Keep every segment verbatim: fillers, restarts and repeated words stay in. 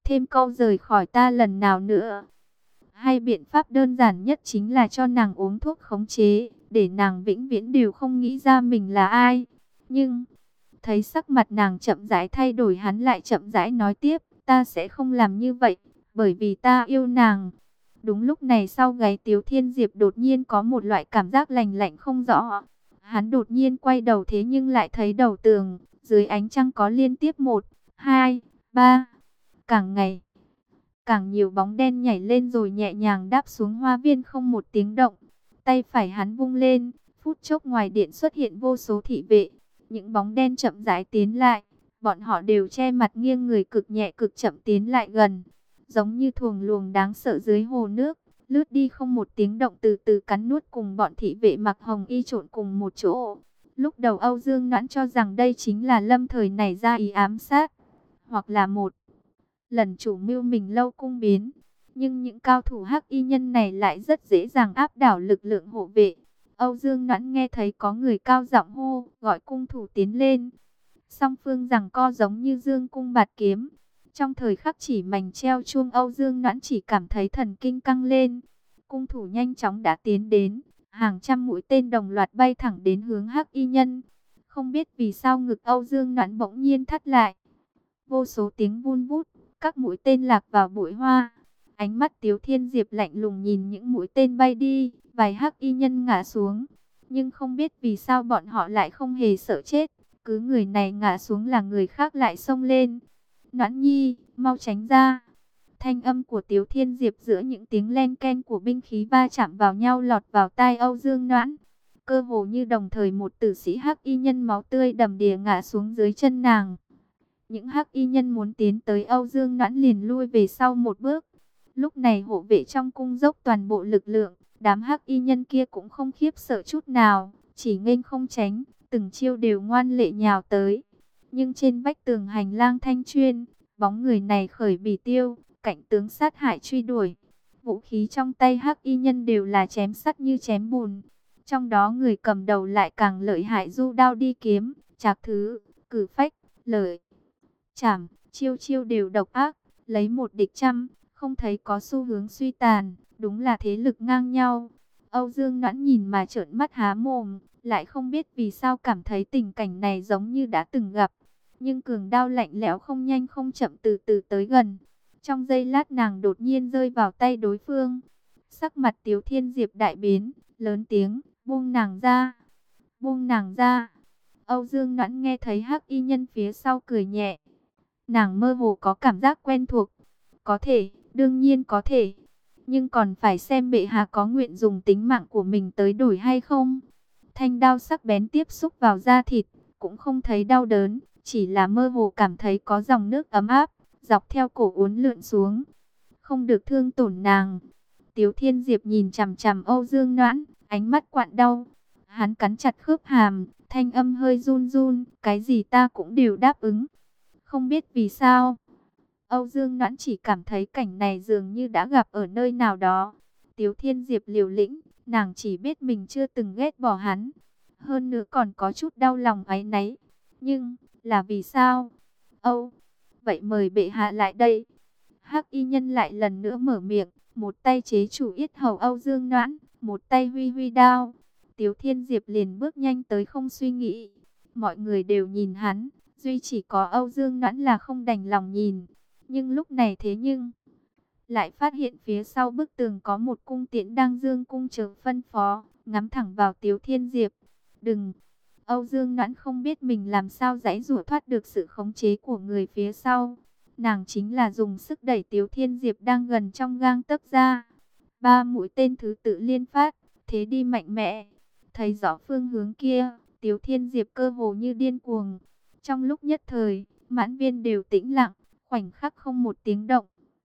thêm câu rời khỏi ta lần nào nữa. Hay biện pháp đơn giản nhất chính là cho nàng uống thuốc khống chế, để nàng vĩnh viễn đều không nghĩ ra mình là ai. Nhưng, thấy sắc mặt nàng chậm rãi thay đổi, hắn lại chậm rãi nói tiếp, ta sẽ không làm như vậy, bởi vì ta yêu nàng. Đúng lúc này sau gáy Tiếu Thiên Diệp đột nhiên có một loại cảm giác lành lạnh không rõ. Hắn đột nhiên quay đầu, thế nhưng lại thấy đầu tường, dưới ánh trăng có liên tiếp một, hai, ba, càng ngày càng nhiều bóng đen nhảy lên rồi nhẹ nhàng đáp xuống hoa viên không một tiếng động. Tay phải hắn vung lên, phút chốc ngoài điện xuất hiện vô số thị vệ. Những bóng đen chậm rãi tiến lại, bọn họ đều che mặt nghiêng người cực nhẹ cực chậm tiến lại gần, giống như thuồng luồng đáng sợ dưới hồ nước, lướt đi không một tiếng động, từ từ cắn nuốt cùng bọn thị vệ mặc hồng y trộn cùng một chỗ. Lúc đầu Âu Dương Noãn cho rằng đây chính là lâm thời nảy ra ý ám sát, hoặc là một lần chủ mưu mình lâu cung biến. Nhưng những cao thủ hắc y nhân này lại rất dễ dàng áp đảo lực lượng hộ vệ. Âu Dương Noãn nghe thấy có người cao giọng hô, gọi cung thủ tiến lên. Song phương giằng co giống như dương cung bạt kiếm. Trong thời khắc chỉ mảnh treo chuông, Âu Dương Noãn chỉ cảm thấy thần kinh căng lên. Cung thủ nhanh chóng đã tiến đến, hàng trăm mũi tên đồng loạt bay thẳng đến hướng hắc y nhân. Không biết vì sao ngực Âu Dương Noãn bỗng nhiên thắt lại. Vô số tiếng vun vút, các mũi tên lạc vào bụi hoa. Ánh mắt Tiếu Thiên Diệp lạnh lùng nhìn những mũi tên bay đi, vài hắc y nhân ngã xuống. Nhưng không biết vì sao bọn họ lại không hề sợ chết. Cứ người này ngã xuống là người khác lại xông lên. Noãn nhi, mau tránh ra. Thanh âm của Tiếu Thiên Diệp giữa những tiếng len ken của binh khí va chạm vào nhau lọt vào tai Âu Dương Noãn. Cơ hồ như đồng thời một tử sĩ hắc y nhân máu tươi đầm đìa ngã xuống dưới chân nàng. Những hắc y nhân muốn tiến tới Âu Dương Noãn liền lui về sau một bước. Lúc này hộ vệ trong cung dốc toàn bộ lực lượng, đám hắc y nhân kia cũng không khiếp sợ chút nào, chỉ nghênh không tránh, từng chiêu đều ngoan lệ nhào tới. Nhưng trên vách tường hành lang Thanh Chuyên, bóng người này khởi bỉ tiêu, cảnh tướng sát hại truy đuổi. Vũ khí trong tay hắc y nhân đều là chém sắt như chém bùn. Trong đó người cầm đầu lại càng lợi hại, du đao đi kiếm, trạc thứ, cử phách, lợi chảm, chiêu chiêu đều độc ác, lấy một địch trăm, không thấy có xu hướng suy tàn, đúng là thế lực ngang nhau. Âu Dương Noãn nhìn mà trợn mắt há mồm, lại không biết vì sao cảm thấy tình cảnh này giống như đã từng gặp. Nhưng cường đao lạnh lẽo không nhanh không chậm từ từ tới gần. Trong giây lát nàng đột nhiên rơi vào tay đối phương. Sắc mặt Tiếu Thiên Diệp đại biến, lớn tiếng, buông nàng ra, buông nàng ra. Âu Dương Noãn nghe thấy hắc y nhân phía sau cười nhẹ. Nàng mơ hồ có cảm giác quen thuộc. Có thể, đương nhiên có thể. Nhưng còn phải xem bệ hạ có nguyện dùng tính mạng của mình tới đổi hay không. Thanh đao sắc bén tiếp xúc vào da thịt, cũng không thấy đau đớn, chỉ là mơ hồ cảm thấy có dòng nước ấm áp, dọc theo cổ uốn lượn xuống. Không được thương tổn nàng. Tiếu Thiên Diệp nhìn chằm chằm Âu Dương Noãn, ánh mắt quặn đau. Hắn cắn chặt khớp hàm, thanh âm hơi run run, cái gì ta cũng đều đáp ứng. Không biết vì sao, Âu Dương Noãn chỉ cảm thấy cảnh này dường như đã gặp ở nơi nào đó. Tiếu Thiên Diệp liều lĩnh, nàng chỉ biết mình chưa từng ghét bỏ hắn. Hơn nữa còn có chút đau lòng áy náy. Nhưng, là vì sao? Âu, vậy mời bệ hạ lại đây. Hắc y nhân lại lần nữa mở miệng, một tay chế chủ yết hầu Âu Dương Noãn, một tay huy huy đao. Tiếu Thiên Diệp liền bước nhanh tới không suy nghĩ. Mọi người đều nhìn hắn, duy chỉ có Âu Dương Noãn là không đành lòng nhìn. Nhưng lúc này thế nhưng, lại phát hiện phía sau bức tường có một cung tiễn đang dương cung chờ phân phó, ngắm thẳng vào Tiếu Thiên Diệp. Đừng! Âu Dương Noãn không biết mình làm sao giãy giụa thoát được sự khống chế của người phía sau. Nàng chính là dùng sức đẩy Tiếu Thiên Diệp đang gần trong gang tấc ra. Ba mũi tên thứ tự liên phát, thế đi mạnh mẽ. Thấy rõ phương hướng kia, Tiếu Thiên Diệp cơ hồ như điên cuồng. Trong lúc nhất thời, mãn viên đều tĩnh lặng, khoảnh khắc không một tiếng động.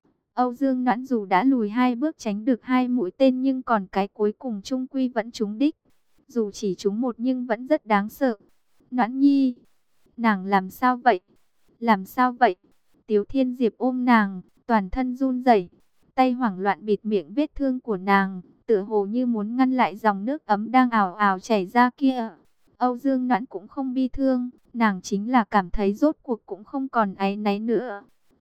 Âu Dương Noãn dù đã lùi hai bước tránh được hai mũi tên, nhưng còn cái cuối cùng trung quy vẫn trúng đích. Dù chỉ trúng một nhưng vẫn rất đáng sợ. Noãn nhi, nàng làm sao vậy? Làm sao vậy? Tiếu Thiên Diệp ôm nàng, toàn thân run rẩy, tay hoảng loạn bịt miệng vết thương của nàng, tựa hồ như muốn ngăn lại dòng nước ấm đang ào ào chảy ra kia. Âu Dương Noãn cũng không bi thương, nàng chính là cảm thấy rốt cuộc cũng không còn áy náy nữa.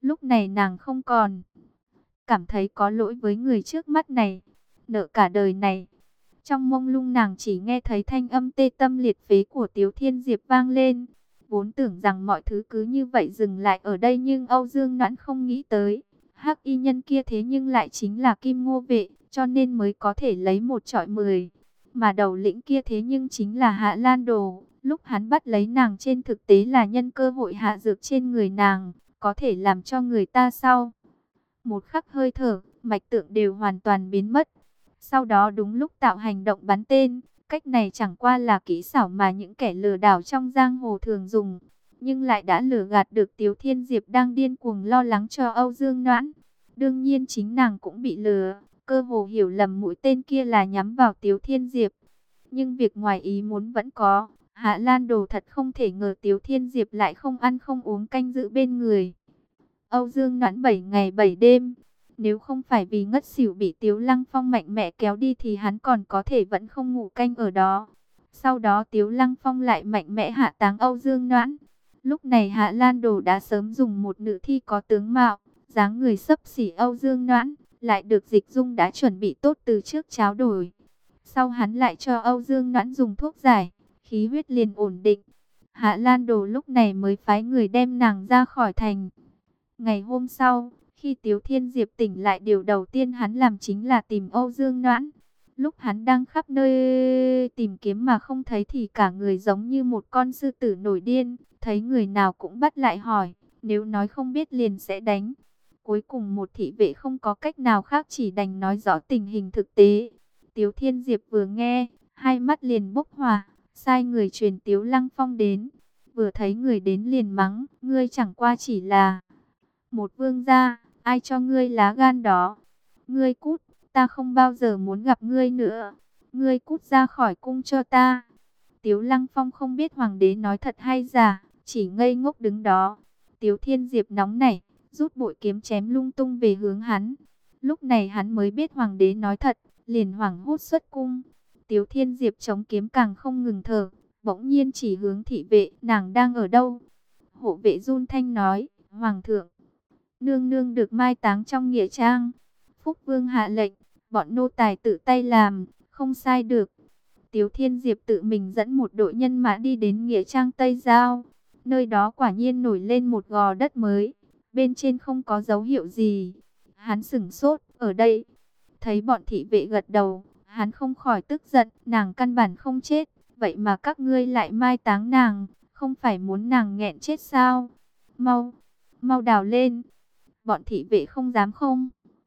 Lúc này nàng không còn cảm thấy có lỗi với người trước mắt này, nợ cả đời này. Trong mông lung nàng chỉ nghe thấy thanh âm tê tâm liệt phế của Tiếu Thiên Diệp vang lên. Vốn tưởng rằng mọi thứ cứ như vậy dừng lại ở đây, nhưng Âu Dương Noãn không nghĩ tới hắc y nhân kia thế nhưng lại chính là Kim Ngô Vệ, cho nên mới có thể lấy một trọi mười. Mà đầu lĩnh kia thế nhưng chính là Hạ Lan Đồ. Lúc hắn bắt lấy nàng trên thực tế là nhân cơ hội hạ dược trên người nàng, có thể làm cho người ta sau một khắc hơi thở, mạch tượng đều hoàn toàn biến mất. Sau đó đúng lúc tạo hành động bắn tên. Cách này chẳng qua là kỹ xảo mà những kẻ lừa đảo trong giang hồ thường dùng, nhưng lại đã lừa gạt được Tiếu Thiên Diệp đang điên cuồng lo lắng cho Âu Dương Noãn. Đương nhiên chính nàng cũng bị lừa, cơ hồ hiểu lầm mũi tên kia là nhắm vào Tiếu Thiên Diệp. Nhưng việc ngoài ý muốn vẫn có. Hạ Lan Đồ thật không thể ngờ Tiếu Thiên Diệp lại không ăn không uống canh giữ bên người Âu Dương Noãn bảy ngày bảy đêm. Nếu không phải vì ngất xỉu bị Tiếu Lăng Phong mạnh mẽ kéo đi thì hắn còn có thể vẫn không ngủ canh ở đó. Sau đó Tiếu Lăng Phong lại mạnh mẽ hạ táng Âu Dương Noãn. Lúc này Hạ Lan Đồ đã sớm dùng một nữ thi có tướng mạo, dáng người xấp xỉ Âu Dương Noãn, lại được Dịch Dung đã chuẩn bị tốt từ trước tráo đổi. Sau hắn lại cho Âu Dương Noãn dùng thuốc giải, khí huyết liền ổn định. Hạ Lan Đồ lúc này mới phái người đem nàng ra khỏi thành. Ngày hôm sau, khi Tiếu Thiên Diệp tỉnh lại, điều đầu tiên hắn làm chính là tìm Âu Dương Noãn. Lúc hắn đang khắp nơi tìm kiếm mà không thấy thì cả người giống như một con sư tử nổi điên, thấy người nào cũng bắt lại hỏi, nếu nói không biết liền sẽ đánh. Cuối cùng một thị vệ không có cách nào khác chỉ đành nói rõ tình hình thực tế. Tiếu Thiên Diệp vừa nghe, hai mắt liền bốc hỏa, sai người truyền Tiếu Lăng Phong đến. Vừa thấy người đến liền mắng, ngươi chẳng qua chỉ là một vương gia, ai cho ngươi lá gan đó? Ngươi cút, ta không bao giờ muốn gặp ngươi nữa. Ngươi cút ra khỏi cung cho ta. Tiếu Lăng Phong không biết hoàng đế nói thật hay giả, chỉ ngây ngốc đứng đó. Tiếu Thiên Diệp nóng nảy, rút bội kiếm chém lung tung về hướng hắn. Lúc này hắn mới biết hoàng đế nói thật, liền hoảng hốt xuất cung. Tiếu Thiên Diệp chống kiếm càng không ngừng thở, bỗng nhiên chỉ hướng thị vệ, nàng đang ở đâu? Hộ vệ run thanh nói, hoàng thượng, nương nương được mai táng trong nghĩa trang. Phúc Vương hạ lệnh, bọn nô tài tự tay làm, không sai được. Tiếu Thiên Diệp tự mình dẫn một đội nhân mã đi đến nghĩa trang Tây Giao. Nơi đó quả nhiên nổi lên một gò đất mới, bên trên không có dấu hiệu gì. Hắn sửng sốt, ở đây. Thấy bọn thị vệ gật đầu, hắn không khỏi tức giận, nàng căn bản không chết, vậy mà các ngươi lại mai táng nàng, không phải muốn nàng nghẹn chết sao? Mau, mau đào lên. Bọn thị vệ không dám không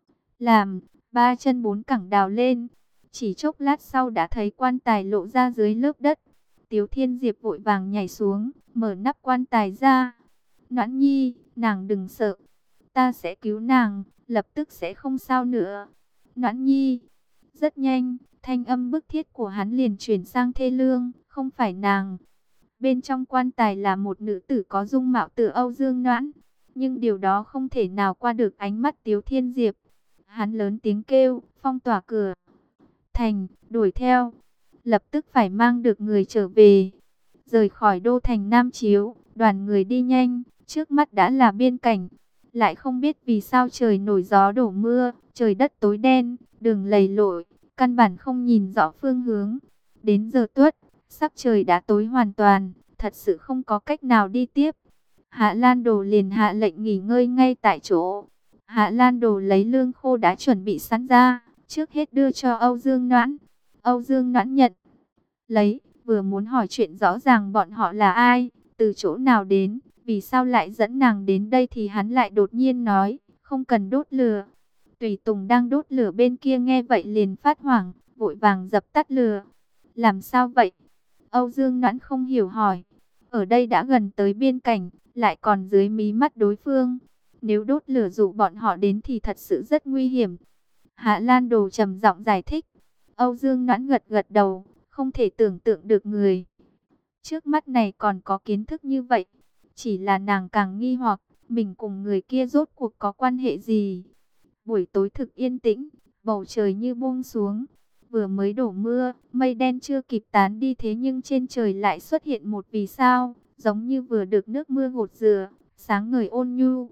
làm, ba chân bốn cẳng đào lên. Chỉ chốc lát sau đã thấy quan tài lộ ra dưới lớp đất. Tiếu Thiên Diệp vội vàng nhảy xuống, mở nắp quan tài ra. Noãn nhi, nàng đừng sợ, ta sẽ cứu nàng, lập tức sẽ không sao nữa. Noãn nhi. Rất nhanh, thanh âm bức thiết của hắn liền chuyển sang thê lương, không phải nàng. Bên trong quan tài là một nữ tử có dung mạo tựa Âu Dương Noãn, nhưng điều đó không thể nào qua được ánh mắt Tiếu Thiên Diệp. Hắn lớn tiếng kêu, phong tỏa cửa thành, đuổi theo, lập tức phải mang được người trở về. Rời khỏi đô thành Nam Chiếu, đoàn người đi nhanh, trước mắt đã là biên cảnh. Lại không biết vì sao trời nổi gió đổ mưa, trời đất tối đen, đường lầy lội, căn bản không nhìn rõ phương hướng. Đến giờ tuất, sắc trời đã tối hoàn toàn, thật sự không có cách nào đi tiếp. Hạ Lan Đồ liền hạ lệnh nghỉ ngơi ngay tại chỗ. Hạ Lan Đồ lấy lương khô đã chuẩn bị sẵn ra, trước hết đưa cho Âu Dương Noãn. Âu Dương Noãn nhận lấy, vừa muốn hỏi chuyện rõ ràng bọn họ là ai, từ chỗ nào đến, vì sao lại dẫn nàng đến đây thì hắn lại đột nhiên nói, không cần đốt lửa. Tùy tùng đang đốt lửa bên kia nghe vậy liền phát hoảng, vội vàng dập tắt lửa. Làm sao vậy? Âu Dương Noãn không hiểu hỏi. Ở đây đã gần tới biên cảnh, lại còn dưới mí mắt đối phương. Nếu đốt lửa dụ bọn họ đến thì thật sự rất nguy hiểm. Hạ Lan Đồ trầm giọng giải thích. Âu Dương Noãn gật gật đầu, không thể tưởng tượng được người trước mắt này còn có kiến thức như vậy. Chỉ là nàng càng nghi hoặc, mình cùng người kia rốt cuộc có quan hệ gì. Buổi tối thực yên tĩnh, bầu trời như buông xuống. Vừa mới đổ mưa, mây đen chưa kịp tán đi thế nhưng trên trời lại xuất hiện một vì sao, giống như vừa được nước mưa gột rửa, sáng ngời ôn nhu.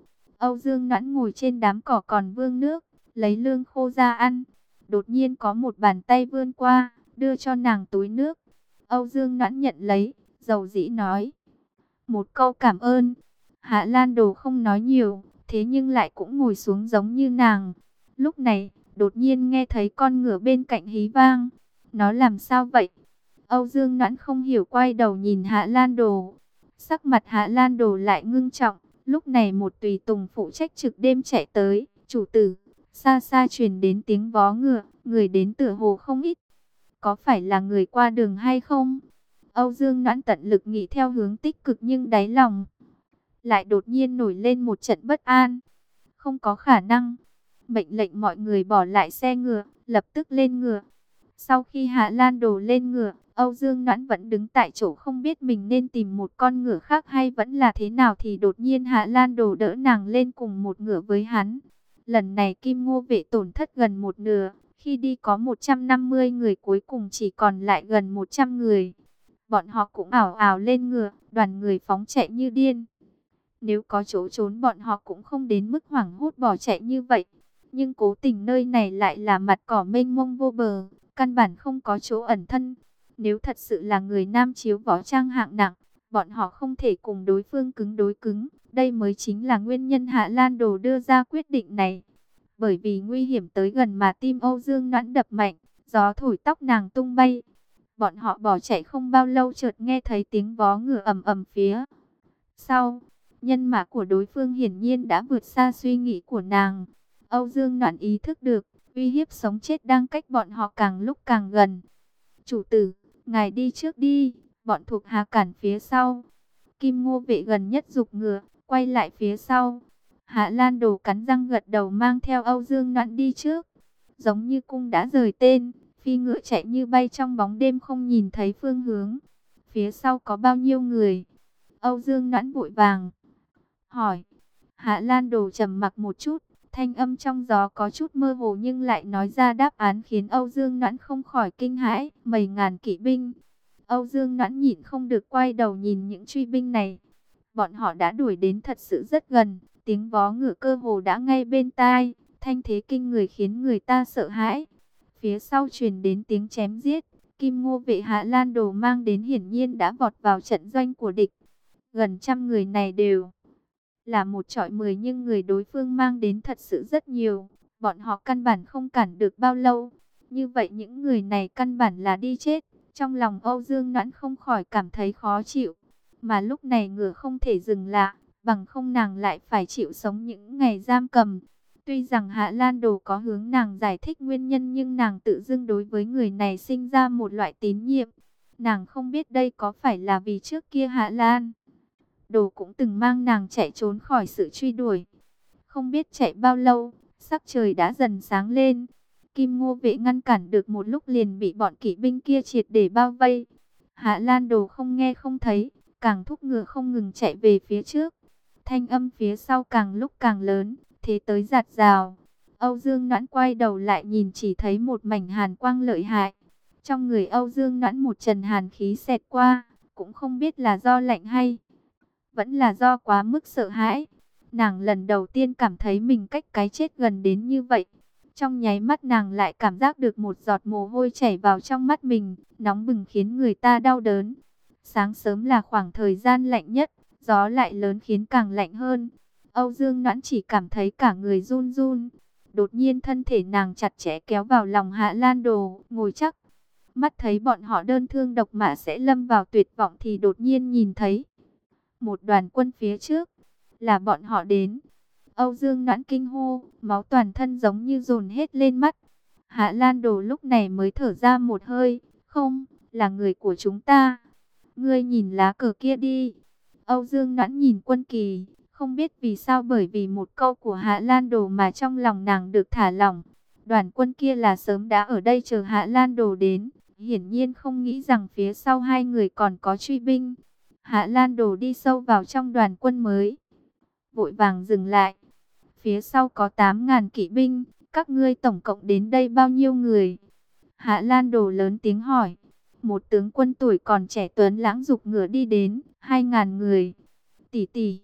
Âu Dương Noãn ngồi trên đám cỏ còn vương nước, lấy lương khô ra ăn. Đột nhiên có một bàn tay vươn qua, đưa cho nàng túi nước. Âu Dương Noãn nhận lấy, dầu dĩ nói một câu cảm ơn. Hạ Lan Đồ không nói nhiều, thế nhưng lại cũng ngồi xuống giống như nàng. Lúc này, đột nhiên nghe thấy con ngựa bên cạnh hí vang. Nó làm sao vậy? Âu Dương Noãn không hiểu, quay đầu nhìn Hạ Lan Đồ. Sắc mặt Hạ Lan Đồ lại ngưng trọng. Lúc này một tùy tùng phụ trách trực đêm chạy tới. Chủ tử, xa xa truyền đến tiếng vó ngựa, người đến tựa hồ không ít. Có phải là người qua đường hay không? Âu Dương Noãn tận lực nghĩ theo hướng tích cực, nhưng đáy lòng lại đột nhiên nổi lên một trận bất an. Không có khả năng. Mệnh lệnh mọi người bỏ lại xe ngựa, lập tức lên ngựa. Sau khi Hạ Lan Đồ lên ngựa, Âu Dương Noãn vẫn đứng tại chỗ, không biết mình nên tìm một con ngựa khác hay vẫn là thế nào, thì đột nhiên Hạ Lan Đồ đỡ nàng lên cùng một ngựa với hắn. Lần này Kim Ngô vệ tổn thất gần một nửa, khi đi có một trăm năm mươi người, cuối cùng chỉ còn lại gần một trăm người. Bọn họ cũng ảo ảo lên ngựa, đoàn người phóng chạy như điên. Nếu có chỗ trốn bọn họ cũng không đến mức hoảng hốt bỏ chạy như vậy. Nhưng cố tình nơi này lại là mặt cỏ mênh mông vô bờ, căn bản không có chỗ ẩn thân. Nếu thật sự là người nam chiếu võ trang hạng nặng, bọn họ không thể cùng đối phương cứng đối cứng. Đây mới chính là nguyên nhân Hạ Lan Đồ đưa ra quyết định này. Bởi vì nguy hiểm tới gần mà tim Âu Dương Noãn đập mạnh, gió thổi tóc nàng tung bay. Bọn họ bỏ chạy không bao lâu, chợt nghe thấy tiếng vó ngựa ầm ầm phía sau. Nhân mã của đối phương hiển nhiên đã vượt xa suy nghĩ của nàng. Âu Dương Noãn ý thức được, uy hiếp sống chết đang cách bọn họ càng lúc càng gần. Chủ tử, ngài đi trước đi, bọn thuộc hạ cản phía sau. Kim Ngô vệ gần nhất giục ngựa, quay lại phía sau. Hạ Lan Đồ cắn răng gật đầu, mang theo Âu Dương Noãn đi trước. Giống như cung đã rời tên, phi ngựa chạy như bay trong bóng đêm, không nhìn thấy phương hướng. Phía sau có bao nhiêu người? Âu Dương Noãn vội vàng hỏi. Hạ Lan Đồ trầm mặc một chút, thanh âm trong gió có chút mơ hồ nhưng lại nói ra đáp án khiến Âu Dương Noãn không khỏi kinh hãi. Mấy ngàn kỵ binh. Âu Dương Noãn nhịn không được quay đầu nhìn những truy binh này. Bọn họ đã đuổi đến thật sự rất gần, tiếng vó ngựa cơ hồ đã ngay bên tai, thanh thế kinh người khiến người ta sợ hãi. Phía sau truyền đến tiếng chém giết, Kim Ngô vệ Hạ Lan Đồ mang đến hiển nhiên đã vọt vào trận doanh của địch. Gần trăm người này đều là một chọi mười, nhưng người đối phương mang đến thật sự rất nhiều. Bọn họ căn bản không cản được bao lâu. Như vậy những người này căn bản là đi chết. Trong lòng Âu Dương Noãn không khỏi cảm thấy khó chịu. Mà lúc này ngựa không thể dừng lại, bằng không nàng lại phải chịu sống những ngày giam cầm. Tuy rằng Hạ Lan Đồ có hướng nàng giải thích nguyên nhân, nhưng nàng tự dưng đối với người này sinh ra một loại tín nhiệm. Nàng không biết đây có phải là vì trước kia Hạ Lan Đồ cũng từng mang nàng chạy trốn khỏi sự truy đuổi. Không biết chạy bao lâu, sắc trời đã dần sáng lên. Kim Ngô vệ ngăn cản được một lúc liền bị bọn kỵ binh kia triệt để bao vây. Hạ Lan Đồ không nghe không thấy, càng thúc ngựa không ngừng chạy về phía trước. Thanh âm phía sau càng lúc càng lớn, thế tới giạt rào. Âu Dương Noãn quay đầu lại nhìn, chỉ thấy một mảnh hàn quang lợi hại. Trong người Âu Dương Noãn một trần hàn khí xẹt qua, cũng không biết là do lạnh hay vẫn là do quá mức sợ hãi. Nàng lần đầu tiên cảm thấy mình cách cái chết gần đến như vậy. Trong nháy mắt nàng lại cảm giác được một giọt mồ hôi chảy vào trong mắt mình, nóng bừng khiến người ta đau đớn. Sáng sớm là khoảng thời gian lạnh nhất, gió lại lớn khiến càng lạnh hơn. Âu Dương Noãn chỉ cảm thấy cả người run run. Đột nhiên thân thể nàng chặt chẽ kéo vào lòng Hạ Lan Đồ, ngồi chắc. Mắt thấy bọn họ đơn thương độc mã sẽ lâm vào tuyệt vọng, thì đột nhiên nhìn thấy một đoàn quân phía trước, là bọn họ đến. Âu Dương Noãn kinh hô, máu toàn thân giống như dồn hết lên mắt. Hạ Lan Đồ lúc này mới thở ra một hơi, không, là người của chúng ta. Ngươi nhìn lá cờ kia đi. Âu Dương Noãn nhìn quân kỳ, không biết vì sao bởi vì một câu của Hạ Lan Đồ mà trong lòng nàng được thả lỏng. Đoàn quân kia là sớm đã ở đây chờ Hạ Lan Đồ đến, hiển nhiên không nghĩ rằng phía sau hai người còn có truy binh. Hạ Lan Đồ đi sâu vào trong đoàn quân mới vội vàng dừng lại. Phía sau có tám ngàn kỵ binh, các ngươi tổng cộng đến đây bao nhiêu người? Hạ Lan Đồ lớn tiếng hỏi. Một tướng quân tuổi còn trẻ tuấn lãng giục ngựa đi đến, hai ngàn người. Tỷ tỷ,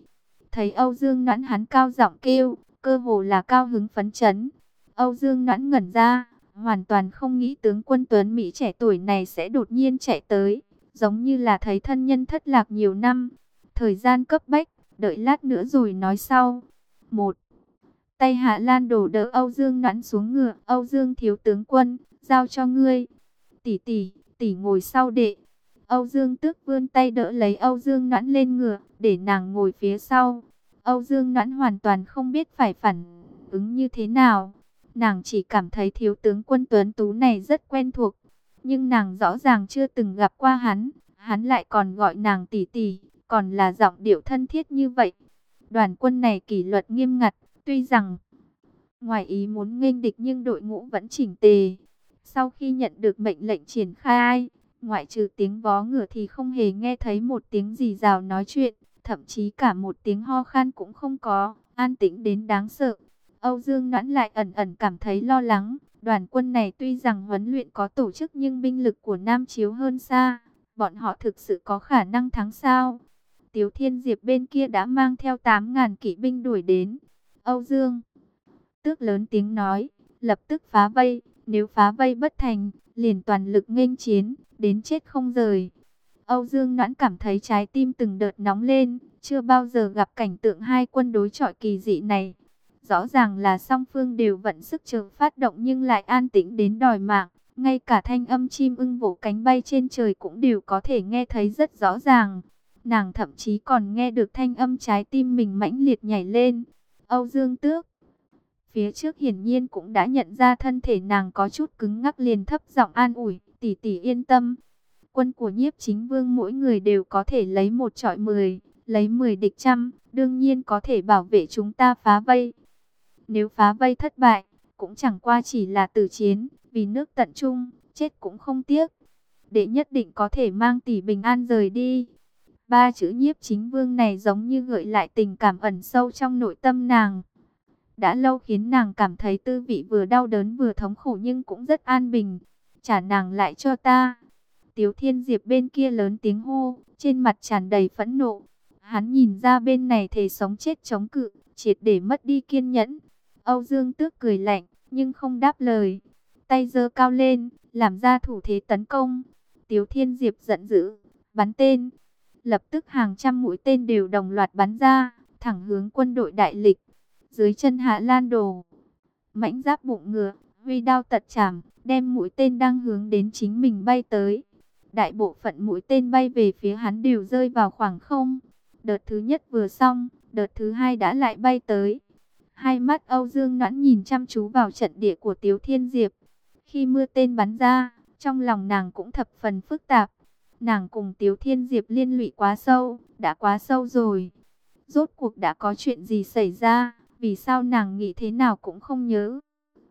Thấy Âu Dương Noãn, hắn cao giọng kêu, cơ hồ là cao hứng phấn chấn. Âu Dương Noãn ngẩn ra, hoàn toàn không nghĩ tướng quân tuấn Mỹ trẻ tuổi này sẽ đột nhiên chạy tới, giống như là thấy thân nhân thất lạc nhiều năm. Thời gian cấp bách, đợi lát nữa rồi nói sau. Một tay Hạ Lan Đồ đỡ Âu Dương Noãn xuống ngựa. Âu Dương thiếu tướng quân, giao cho ngươi. Tỷ tỷ, tỷ ngồi sau đệ. Âu Dương Tước vươn tay đỡ lấy Âu Dương Noãn lên ngựa, để nàng ngồi phía sau. Âu Dương Noãn hoàn toàn không biết phải phản ứng như thế nào. Nàng chỉ cảm thấy thiếu tướng quân tuấn tú này rất quen thuộc, nhưng nàng rõ ràng chưa từng gặp qua hắn. Hắn lại còn gọi nàng tỷ tỷ, còn là giọng điệu thân thiết như vậy. Đoàn quân này kỷ luật nghiêm ngặt, tuy rằng ngoài ý muốn nghênh địch nhưng đội ngũ vẫn chỉnh tề. Sau khi nhận được mệnh lệnh triển khai, ngoại trừ tiếng vó ngựa thì không hề nghe thấy một tiếng rì rào nói chuyện, thậm chí cả một tiếng ho khan cũng không có, an tĩnh đến đáng sợ. Âu Dương Noãn lại ẩn ẩn cảm thấy lo lắng. Đoàn quân này tuy rằng huấn luyện có tổ chức nhưng binh lực của Nam Chiếu hơn xa. Bọn họ thực sự có khả năng thắng sao? Tiếu Thiên Diệp bên kia đã mang theo tám ngàn kỵ binh đuổi đến. Âu Dương Tước lớn tiếng nói, lập tức phá vây. Nếu phá vây bất thành, liền toàn lực nghênh chiến, đến chết không rời. Âu Dương Noãn cảm thấy trái tim từng đợt nóng lên. Chưa bao giờ gặp cảnh tượng hai quân đối chọi kỳ dị này. Rõ ràng là song phương đều vận sức chờ phát động nhưng lại an tĩnh đến đòi mạng. Ngay cả thanh âm chim ưng vỗ cánh bay trên trời cũng đều có thể nghe thấy rất rõ ràng. Nàng thậm chí còn nghe được thanh âm trái tim mình mãnh liệt nhảy lên. Âu Dương Tước phía trước hiển nhiên cũng đã nhận ra thân thể nàng có chút cứng ngắc, liền thấp giọng an ủi, tỷ tỷ yên tâm. Quân của Nhiếp Chính Vương mỗi người đều có thể lấy một chọi mười, lấy mười địch trăm, đương nhiên có thể bảo vệ chúng ta phá vây. Nếu phá vây thất bại, cũng chẳng qua chỉ là tử chiến, vì nước tận trung, chết cũng không tiếc. Đệ nhất định có thể mang tỷ bình an rời đi. Ba chữ Nhiếp Chính Vương này giống như gợi lại tình cảm ẩn sâu trong nội tâm nàng. Đã lâu khiến nàng cảm thấy tư vị vừa đau đớn vừa thống khổ nhưng cũng rất an bình. Trả nàng lại cho ta. Tiếu Thiên Diệp bên kia lớn tiếng hô, trên mặt tràn đầy phẫn nộ. Hắn nhìn ra bên này thề sống chết chống cự, triệt để mất đi kiên nhẫn. Âu Dương Tước cười lạnh, nhưng không đáp lời. Tay giơ cao lên, làm ra thủ thế tấn công. Tiếu Thiên Diệp giận dữ, bắn tên. Lập tức hàng trăm mũi tên đều đồng loạt bắn ra, thẳng hướng quân đội đại lịch. Dưới chân Hạ Lan Đồ, mãnh giáp bụng ngựa, huy đao tật chảm, đem mũi tên đang hướng đến chính mình bay tới. Đại bộ phận mũi tên bay về phía hắn đều rơi vào khoảng không. Đợt thứ nhất vừa xong, đợt thứ hai đã lại bay tới. Hai mắt Âu Dương Noãn nhìn chăm chú vào trận địa của Tiếu Thiên Diệp. Khi mưa tên bắn ra, trong lòng nàng cũng thập phần phức tạp. Nàng cùng Tiếu Thiên Diệp liên lụy quá sâu, đã quá sâu rồi. Rốt cuộc đã có chuyện gì xảy ra, vì sao nàng nghĩ thế nào cũng không nhớ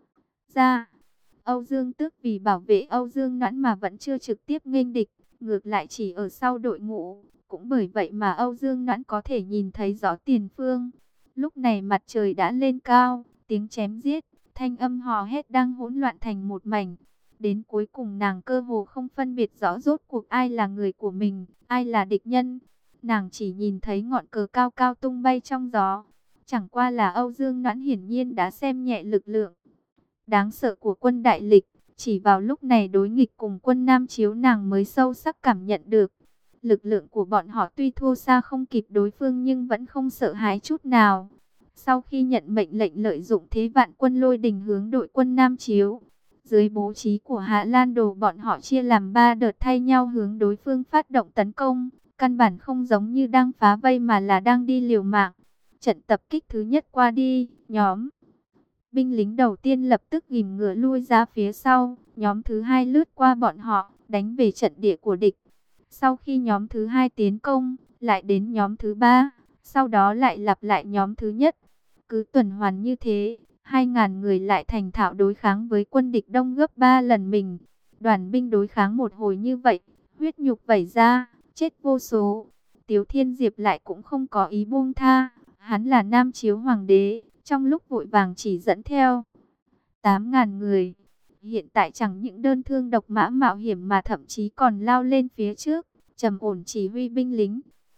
ra. Âu Dương Tước vì bảo vệ Âu Dương Noãn mà vẫn chưa trực tiếp nghênh địch, ngược lại chỉ ở sau đội ngũ. Cũng bởi vậy mà Âu Dương Noãn có thể nhìn thấy rõ tiền phương. Lúc này mặt trời đã lên cao, tiếng chém giết, thanh âm hò hét đang hỗn loạn thành một mảnh. Đến cuối cùng nàng cơ hồ không phân biệt rõ rốt cuộc ai là người của mình, ai là địch nhân. Nàng chỉ nhìn thấy ngọn cờ cao cao tung bay trong gió. Chẳng qua là Âu Dương Noãn hiển nhiên đã xem nhẹ lực lượng đáng sợ của quân đại lịch. Chỉ vào lúc này đối nghịch cùng quân Nam Chiếu nàng mới sâu sắc cảm nhận được. Lực lượng của bọn họ tuy thua xa không kịp đối phương nhưng vẫn không sợ hãi chút nào. Sau khi nhận mệnh lệnh lợi dụng thế vạn quân lôi đình hướng đội quân Nam Chiếu, dưới bố trí của Hạ Lan Đồ bọn họ chia làm ba đợt thay nhau hướng đối phương phát động tấn công. Căn bản không giống như đang phá vây mà là đang đi liều mạng. Trận tập kích thứ nhất qua đi, nhóm binh lính đầu tiên lập tức ghìm ngựa lui ra phía sau. Nhóm thứ hai lướt qua bọn họ, đánh về trận địa của địch. Sau khi nhóm thứ hai tiến công, lại đến nhóm thứ ba, sau đó lại lặp lại nhóm thứ nhất. Cứ tuần hoàn như thế, hai ngàn người lại thành thạo đối kháng với quân địch đông gấp ba lần mình. Đoàn binh đối kháng một hồi như vậy, huyết nhục vẩy ra, chết vô số. Tiếu Thiên Diệp lại cũng không có ý buông tha. Hắn là Nam Chiếu Hoàng đế, trong lúc vội vàng chỉ dẫn theo tám ngàn người. Hiện tại chẳng những đơn thương độc mã mạo hiểm mà thậm chí còn lao lên phía trước, trầm ổn chỉ huy binh lính.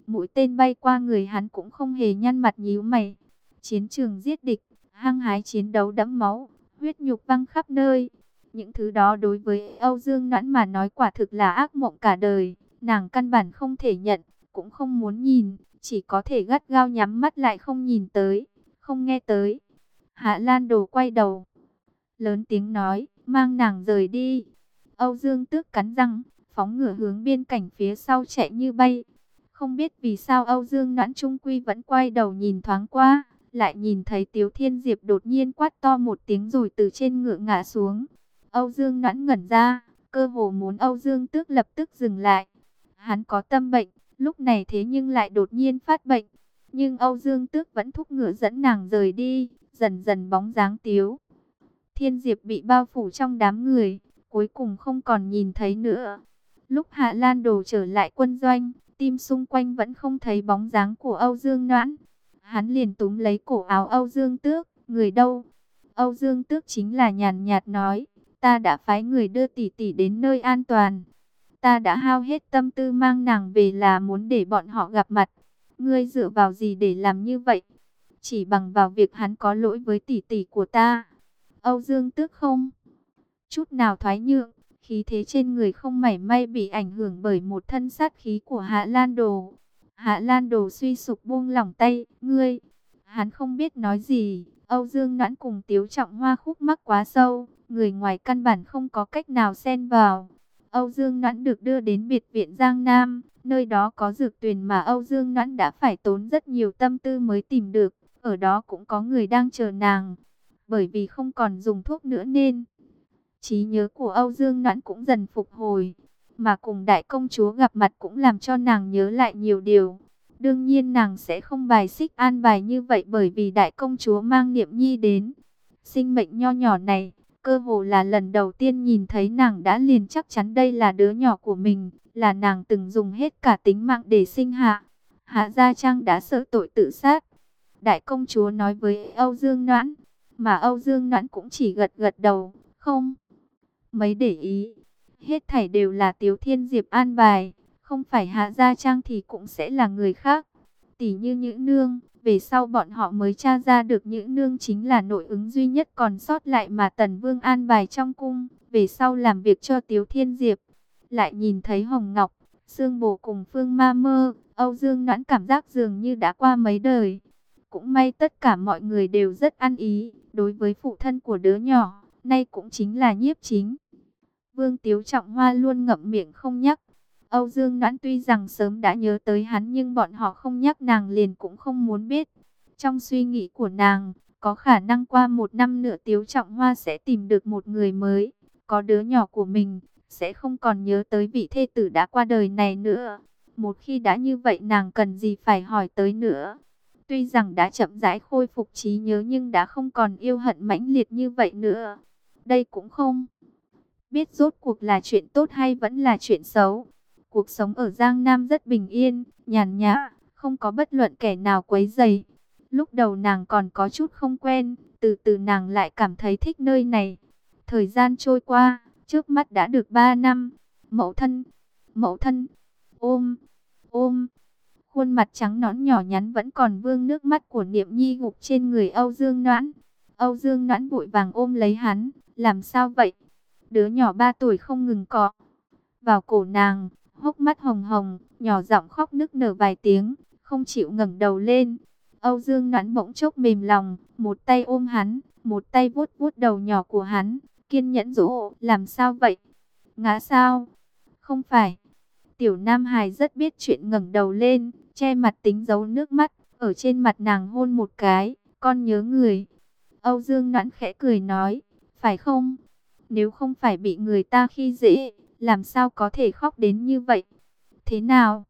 Mũi tên bay qua người hắn cũng không hề nhăn mặt nhíu mày. Chiến trường giết địch, hăng hái chiến đấu đẫm máu, huyết nhục văng khắp nơi. Những thứ đó đối với Âu Dương Noãn mà nói quả thực là ác mộng cả đời. Nàng căn bản không thể nhận, cũng không muốn nhìn, chỉ có thể gắt gao nhắm mắt lại không nhìn tới, không nghe tới. Hạ Lan Đồ quay đầu, lớn tiếng nói, mang nàng rời đi. Âu Dương Tước cắn răng, phóng ngựa hướng biên cảnh phía sau chạy như bay. Không biết vì sao Âu Dương Noãn trung quy vẫn quay đầu nhìn thoáng qua, lại nhìn thấy Tiếu Thiên Diệp đột nhiên quát to một tiếng rồi từ trên ngựa ngã xuống. Âu Dương Noãn ngẩn ra, cơ hồ muốn Âu Dương Tước lập tức dừng lại. Hắn có tâm bệnh, lúc này thế nhưng lại đột nhiên phát bệnh. Nhưng Âu Dương Tước vẫn thúc ngựa dẫn nàng rời đi, dần dần bóng dáng Tiếu Thiên Diệp bị bao phủ trong đám người, cuối cùng không còn nhìn thấy nữa. Lúc Hạ Lan Đồ trở lại quân doanh, tim xung quanh vẫn không thấy bóng dáng của Âu Dương Noãn. Hắn liền túm lấy cổ áo Âu Dương Tước, người đâu? Âu Dương Tước chính là nhàn nhạt nói, ta đã phái người đưa tỷ tỷ đến nơi an toàn. Ta đã hao hết tâm tư mang nàng về là muốn để bọn họ gặp mặt. Ngươi dựa vào gì để làm như vậy? Chỉ bằng vào việc hắn có lỗi với tỷ tỷ của ta. Âu Dương Tước không chút nào thoái nhượng, khí thế trên người không mảy may bị ảnh hưởng bởi một thân sát khí của Hạ Lan Đồ. Hạ Lan Đồ suy sụp buông lỏng tay, ngươi. Hắn không biết nói gì, Âu Dương Noãn cùng Tiếu Trọng Hoa khúc mắc quá sâu, người ngoài căn bản không có cách nào xen vào. Âu Dương Noãn được đưa đến biệt viện Giang Nam, nơi đó có dược tuyền mà Âu Dương Noãn đã phải tốn rất nhiều tâm tư mới tìm được, ở đó cũng có người đang chờ nàng. Bởi vì không còn dùng thuốc nữa nên trí nhớ của Âu Dương Noãn cũng dần phục hồi, mà cùng đại công chúa gặp mặt cũng làm cho nàng nhớ lại nhiều điều. Đương nhiên nàng sẽ không bài xích an bài như vậy bởi vì đại công chúa mang Niệm Nhi đến. Sinh mệnh nho nhỏ này, cơ hồ là lần đầu tiên nhìn thấy nàng đã liền chắc chắn đây là đứa nhỏ của mình, là nàng từng dùng hết cả tính mạng để sinh hạ. Hạ Gia Trang đã sợ tội tự sát. Đại công chúa nói với Âu Dương Noãn, mà Âu Dương Noãn cũng chỉ gật gật đầu, không mấy để ý. Hết thảy đều là Tiếu Thiên Diệp an bài, không phải Hạ Gia Trang thì cũng sẽ là người khác. Tỷ như Nhữ Nương, về sau bọn họ mới tra ra được Nhữ Nương chính là nội ứng duy nhất còn sót lại mà Tần Vương an bài trong cung, về sau làm việc cho Tiếu Thiên Diệp. Lại nhìn thấy Hồng Ngọc, Sương Bồ cùng Phương Ma Mơ, Âu Dương Noãn cảm giác dường như đã qua mấy đời. Cũng may tất cả mọi người đều rất ăn ý, đối với phụ thân của đứa nhỏ, nay cũng chính là Nhiếp Chính Vương Tiếu Trọng Hoa luôn ngậm miệng không nhắc. Âu Dương Noãn tuy rằng sớm đã nhớ tới hắn nhưng bọn họ không nhắc nàng liền cũng không muốn biết. Trong suy nghĩ của nàng, có khả năng qua một năm nữa Tiếu Trọng Hoa sẽ tìm được một người mới, có đứa nhỏ của mình, sẽ không còn nhớ tới vị thê tử đã qua đời này nữa. Một khi đã như vậy nàng cần gì phải hỏi tới nữa. Tuy rằng đã chậm rãi khôi phục trí nhớ nhưng đã không còn yêu hận mãnh liệt như vậy nữa. Đây cũng không biết rốt cuộc là chuyện tốt hay vẫn là chuyện xấu. Cuộc sống ở Giang Nam rất bình yên, nhàn nhã, không có bất luận kẻ nào quấy rầy. Lúc đầu nàng còn có chút không quen, từ từ nàng lại cảm thấy thích nơi này. Thời gian trôi qua, trước mắt đã được ba năm. Mẫu thân, mẫu thân, ôm, ôm. Khuôn mặt trắng nõn nhỏ nhắn vẫn còn vương nước mắt của Niệm Nhi gục trên người Âu Dương Noãn. Âu Dương Noãn vội vàng ôm lấy hắn, làm sao vậy? Đứa nhỏ ba tuổi không ngừng cọ vào cổ nàng, hốc mắt hồng hồng, nhỏ giọng khóc nức nở vài tiếng, không chịu ngẩng đầu lên. Âu Dương Noãn bỗng chốc mềm lòng, một tay ôm hắn, một tay vuốt vuốt đầu nhỏ của hắn, kiên nhẫn dỗ, làm sao vậy? Ngã sao? Không phải. Tiểu Nam Hải rất biết chuyện, ngẩng đầu lên, che mặt tính giấu nước mắt, ở trên mặt nàng hôn một cái, con nhớ người. Âu Dương Noãn khẽ cười nói, phải không? Nếu không phải bị người ta khi dễ, làm sao có thể khóc đến như vậy? Thế nào?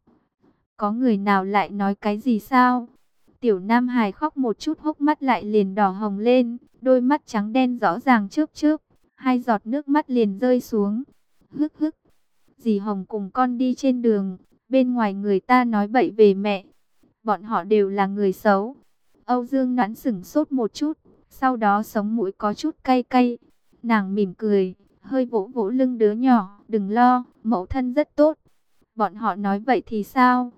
Có người nào lại nói cái gì sao? Tiểu Nam Hải khóc một chút hốc mắt lại liền đỏ hồng lên, đôi mắt trắng đen rõ ràng chớp chớp, hai giọt nước mắt liền rơi xuống. Hức hức. Dì Hồng cùng con đi trên đường, bên ngoài người ta nói bậy về mẹ. Bọn họ đều là người xấu. Âu Dương Noãn sửng sốt một chút, sau đó sống mũi có chút cay cay. Nàng mỉm cười, hơi vỗ vỗ lưng đứa nhỏ, đừng lo, mẫu thân rất tốt. Bọn họ nói vậy thì sao?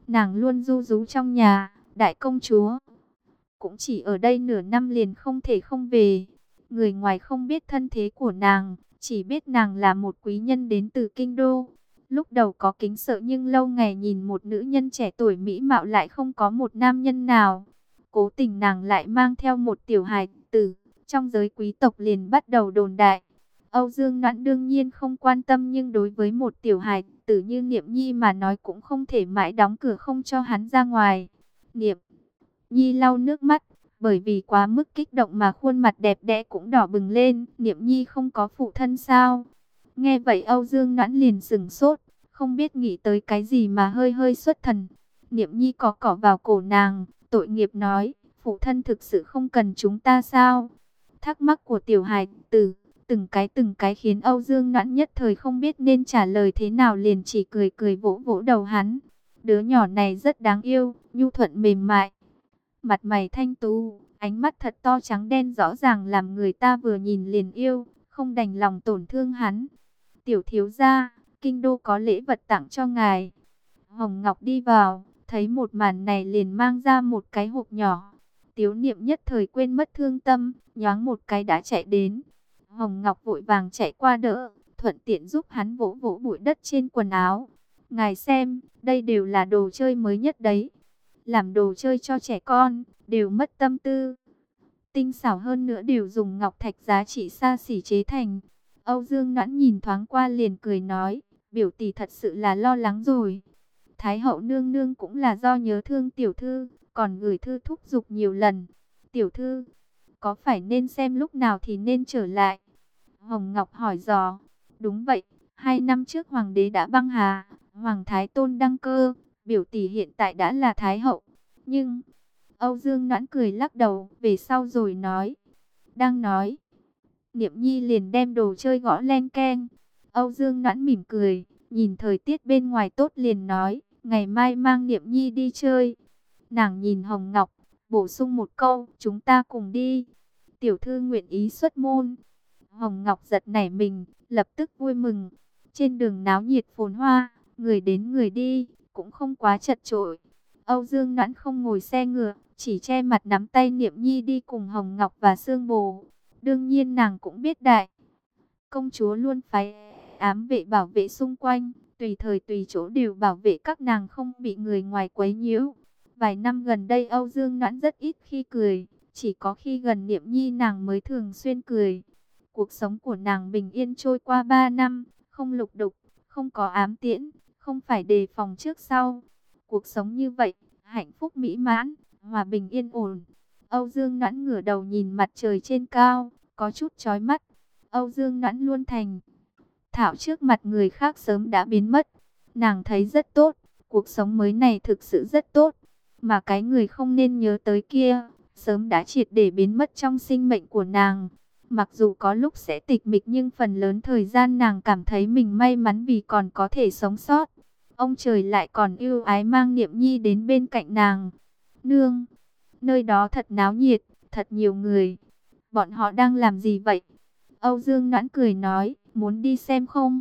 Nàng luôn ru rú trong nhà, đại công chúa cũng chỉ ở đây nửa năm liền không thể không về. Người ngoài không biết thân thế của nàng, chỉ biết nàng là một quý nhân đến từ kinh đô. Lúc đầu có kính sợ nhưng lâu ngày nhìn một nữ nhân trẻ tuổi mỹ mạo lại không có một nam nhân nào. Cố tình nàng lại mang theo một tiểu hài tử, trong giới quý tộc liền bắt đầu đồn đại. Âu Dương Noãn đương nhiên không quan tâm, nhưng đối với một tiểu hài tử như Niệm Nhi mà nói cũng không thể mãi đóng cửa không cho hắn ra ngoài. Niệm Nhi lau nước mắt, bởi vì quá mức kích động mà khuôn mặt đẹp đẽ cũng đỏ bừng lên. Niệm Nhi không có phụ thân sao? Nghe vậy Âu Dương Noãn liền sững sốt, không biết nghĩ tới cái gì mà hơi hơi xuất thần. Niệm Nhi có cỏ vào cổ nàng, tội nghiệp nói, phụ thân thực sự không cần chúng ta sao? Thắc mắc của tiểu hài tử, từng cái từng cái khiến Âu Dương Noãn nhất thời không biết nên trả lời thế nào, liền chỉ cười cười vỗ vỗ đầu hắn. Đứa nhỏ này rất đáng yêu, nhu thuận mềm mại, mặt mày thanh tú, ánh mắt thật to trắng đen rõ ràng làm người ta vừa nhìn liền yêu, không đành lòng tổn thương hắn. Tiểu thiếu gia, kinh đô có lễ vật tặng cho ngài. Hồng Ngọc đi vào, thấy một màn này liền mang ra một cái hộp nhỏ. Tiếu Niệm nhất thời quên mất thương tâm, nhoáng một cái đã chạy đến. Hồng Ngọc vội vàng chạy qua đỡ, thuận tiện giúp hắn vỗ vỗ bụi đất trên quần áo. Ngài xem, đây đều là đồ chơi mới nhất đấy. Làm đồ chơi cho trẻ con, đều mất tâm tư. Tinh xảo hơn nữa đều dùng ngọc thạch giá trị xa xỉ chế thành. Âu Dương Noãn nhìn thoáng qua liền cười nói, biểu tỷ thật sự là lo lắng rồi. Thái hậu nương nương cũng là do nhớ thương tiểu thư, còn gửi thư thúc giục nhiều lần. Tiểu thư, có phải nên xem lúc nào thì nên trở lại? Hồng Ngọc hỏi dò. Đúng vậy, hai năm trước hoàng đế đã băng hà, hoàng thái tôn đăng cơ, biểu tỷ hiện tại đã là thái hậu. Nhưng, Âu Dương Noãn cười lắc đầu, về sau rồi nói. Đang nói, Niệm Nhi liền đem đồ chơi gõ len keng. Âu Dương Noãn mỉm cười, nhìn thời tiết bên ngoài tốt liền nói, ngày mai mang Niệm Nhi đi chơi. Nàng nhìn Hồng Ngọc, bổ sung một câu, chúng ta cùng đi. Tiểu thư nguyện ý xuất môn. Hồng Ngọc giật nảy mình, lập tức vui mừng. Trên đường náo nhiệt phồn hoa, người đến người đi, cũng không quá chật chội. Âu Dương Noãn không ngồi xe ngựa, chỉ che mặt nắm tay Niệm Nhi đi cùng Hồng Ngọc và Sương Bồ. Đương nhiên nàng cũng biết đại công chúa luôn phái ám vệ bảo vệ xung quanh, tùy thời tùy chỗ đều bảo vệ các nàng không bị người ngoài quấy nhiễu. Vài năm gần đây Âu Dương Noãn rất ít khi cười, chỉ có khi gần Niệm Nhi nàng mới thường xuyên cười. Cuộc sống của nàng bình yên trôi qua ba năm, không lục đục, không có ám tiễn, không phải đề phòng trước sau. Cuộc sống như vậy, hạnh phúc mỹ mãn, hòa bình yên ổn. Âu Dương Noãn ngửa đầu nhìn mặt trời trên cao, có chút chói mắt. Âu Dương Noãn luôn thành thạo trước mặt người khác sớm đã biến mất. Nàng thấy rất tốt, cuộc sống mới này thực sự rất tốt. Mà cái người không nên nhớ tới kia, sớm đã triệt để biến mất trong sinh mệnh của nàng. Mặc dù có lúc sẽ tịch mịch nhưng phần lớn thời gian nàng cảm thấy mình may mắn vì còn có thể sống sót. Ông trời lại còn ưu ái mang Niệm Nhi đến bên cạnh nàng. Nương, nơi đó thật náo nhiệt, thật nhiều người. Bọn họ đang làm gì vậy? Âu Dương Noãn cười nói, muốn đi xem không?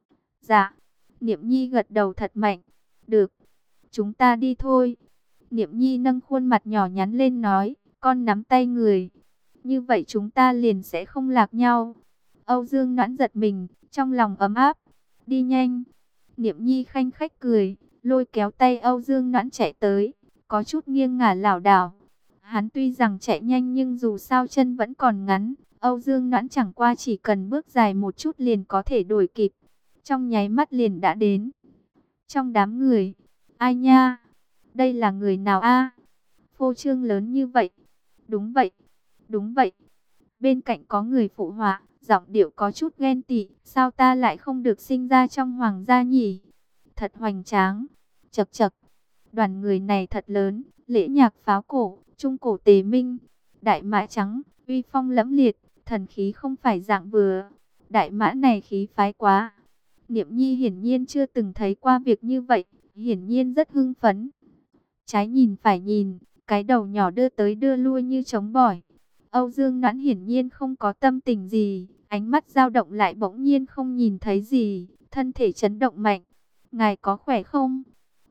Dạ. Niệm Nhi gật đầu thật mạnh. Được, chúng ta đi thôi. Niệm Nhi nâng khuôn mặt nhỏ nhắn lên nói, con nắm tay người. Như vậy chúng ta liền sẽ không lạc nhau. Âu Dương Noãn giật mình, trong lòng ấm áp. Đi nhanh. Niệm Nhi khanh khách cười, lôi kéo tay Âu Dương Noãn chạy tới, có chút nghiêng ngả lảo đảo. Hắn tuy rằng chạy nhanh nhưng dù sao chân vẫn còn ngắn. Âu Dương Noãn chẳng qua chỉ cần bước dài một chút liền có thể đuổi kịp. Trong nháy mắt liền đã đến. Trong đám người, ai nha? Đây là người nào a? Phô trương lớn như vậy. Đúng vậy, đúng vậy. Bên cạnh có người phụ họa, giọng điệu có chút ghen tị. Sao ta lại không được sinh ra trong hoàng gia nhỉ? Thật hoành tráng. Chật chật. Đoàn người này thật lớn. Lễ nhạc pháo cổ, trung cổ tề minh. Đại mã trắng, uy phong lẫm liệt. Thần khí không phải dạng vừa. Đại mã này khí phái quá. Niệm Nhi hiển nhiên chưa từng thấy qua việc như vậy. Hiển nhiên rất hưng phấn. Trái nhìn phải nhìn, cái đầu nhỏ đưa tới đưa lui như trống bỏi. Âu Dương Noãn hiển nhiên không có tâm tình gì, ánh mắt dao động lại bỗng nhiên không nhìn thấy gì, thân thể chấn động mạnh. Ngài có khỏe không?